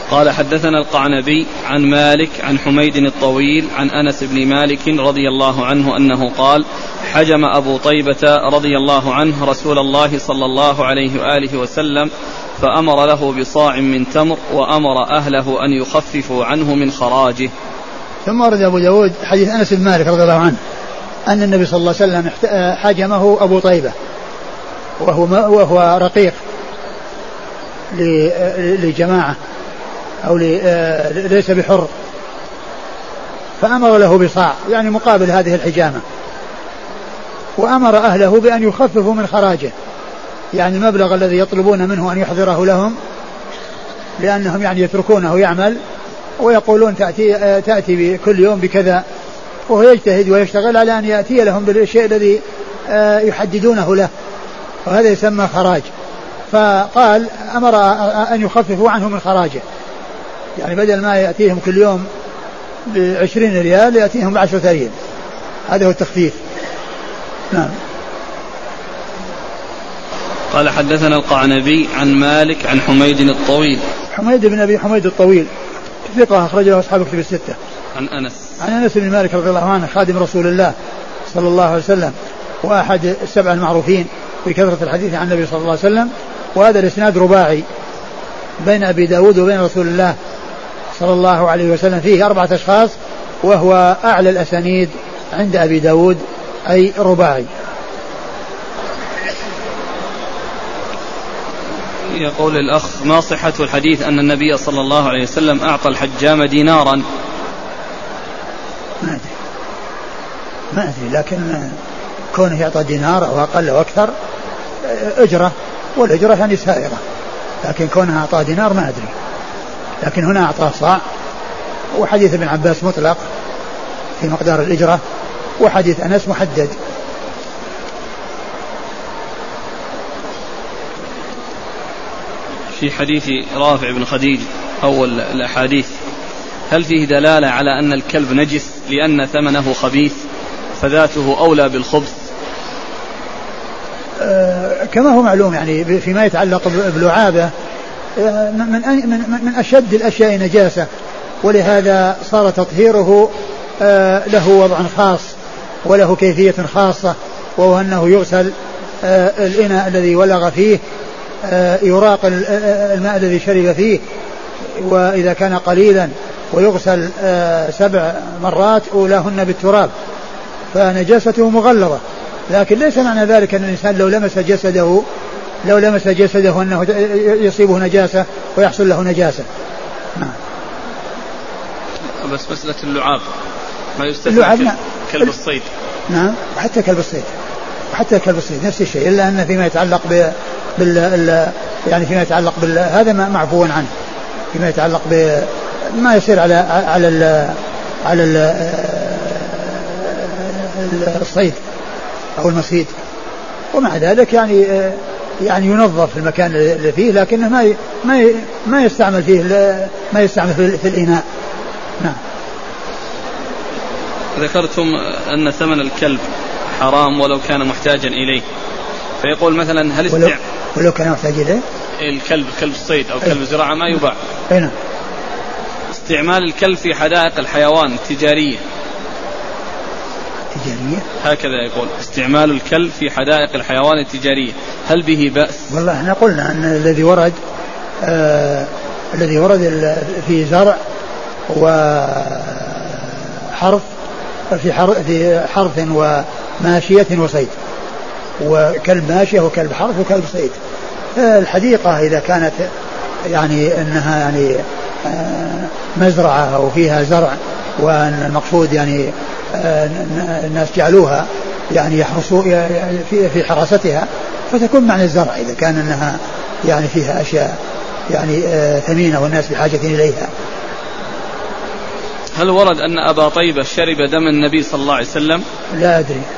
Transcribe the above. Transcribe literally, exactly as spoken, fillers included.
قال حدثنا القعنبي عن مالك عن حميد الطويل عن أنس بن مالك رضي الله عنه أنه قال حجم أبو طيبة رضي الله عنه رسول الله صلى الله عليه وآله وسلم فأمر له بصاع من تمر وأمر أهله أن يخففوا عنه من خراجه. ثم ورد أبو داود حديث أنس بن مالك رضي الله عنه أن النبي صلى الله عليه وسلم حجمه أبو طيبة وهو, وهو رقيق لجماعة أو ليس بحر، فأمر له بصاع يعني مقابل هذه الحجامة، وأمر أهله بأن يخففوا من خراجه يعني المبلغ الذي يطلبون منه أن يحضره لهم، لأنهم يعني يتركونه يعمل ويقولون تأتي, تأتي كل يوم بكذا، وهو يجتهد ويشتغل على أن يأتي لهم بالشيء الذي يحددونه له، وهذا يسمى خراج. فقال أمر أن يخففوا عنه من خراجه، يعني بدل ما يأتيهم كل يوم بعشرين ريال يأتيهم بعشرة ريال، هذا هو التخفيف. نعم. قال حدثنا القعنبي عن مالك عن حميد الطويل. حميد بن أبي حميد الطويل ثقة أخرجه أصحاب الكتب الستة. عن أنس عن أنس بن مالك رضي الله عنه خادم رسول الله صلى الله عليه وسلم وأحد السبع المعروفين بكثرة الحديث عن النبي صلى الله عليه وسلم، وهذا الإسناد رباعي بين أبي داود وبين رسول الله صلى الله عليه وسلم، فيه أربعة أشخاص وهو أعلى الأسانيد عند أبي داود أي رباعي. يقول الأخ ما صحة الحديث أن النبي صلى الله عليه وسلم أعطى الحجام دينارا؟ ما أدري ما أدري لكن كونه يعطى دينار أو أقل أو أكثر أجرة، والأجرة يعني سائرة، لكن كونه أعطى دينار ما أدري، لكن هنا أعطى صاع، وحديث ابن عباس مطلق في مقدار الأجرة، وحديث أنس محدد. في حديث رافع بن خديج أول الأحاديث هل فيه دلالة على أن الكلب نجس لأن ثمنه خبيث فذاته أولى بالخبث؟ أه كما هو معلوم يعني فيما يتعلق بلعابة من, من, من أشد الأشياء نجاسة، ولهذا صار تطهيره أه له وضع خاص وله كيفية خاصة، وهو أنه يغسل أه الإناء الذي ولغ فيه، أه يراق الماء الذي شرب فيه، وإذا كان قليلا ويغسل أه سبع مرات أولاهن بالتراب، فنجاسته مغلظة، لكن ليس معنى ذلك أن الإنسان لو لمس جسده لو لمس جسده أنه يصيبه نجاسة ويحصل له نجاسة. نعم. بس مسألة اللعاب ما يستثنى كلب الصيد. نعم، وحتى كلب الصيد وحتى كلب الصيد نفس الشيء، إلا أن فيما يتعلق بال يعني فيما يتعلق بال هذا ما معفو عنه، فيما يتعلق بما يصير على على ال على ال الصيد أو المصيد، ومع ذلك يعني يعني ينظف المكان اللي فيه، لكنه ما ما ما يستعمل فيه ما يستعمل في الإناء. نعم. ذكرتم أن ثمن الكلب حرام ولو كان محتاجا إليه، فيقول مثلا هل استع... ولو, ولو كان محتاج إليه الكلب كلب الصيد أو كلب الزراعة ما يباع. أين استعمال الكلب في حدائق الحيوان التجارية تجارية هكذا يقول استعمال الكلب في حدائق الحيوان التجارية هل به بأس؟ والله احنا قلنا أن الذي ورد آه الذي ورد في زرع وحرث في حرث وماشية وصيد، وكلب ماشية وكلب حرث وكلب صيد. الحديقة إذا كانت يعني أنها يعني مزرعة أو فيها زرع وأن المقصود يعني الناس جعلوها يعني يحرسوا في حراستها، فتكون معنى الزرع إذا كان أنها يعني فيها أشياء يعني ثمينة والناس بحاجة إليها. هل ورد أن أبا طيبة شرب دم النبي صلى الله عليه وسلم؟ لا أدري.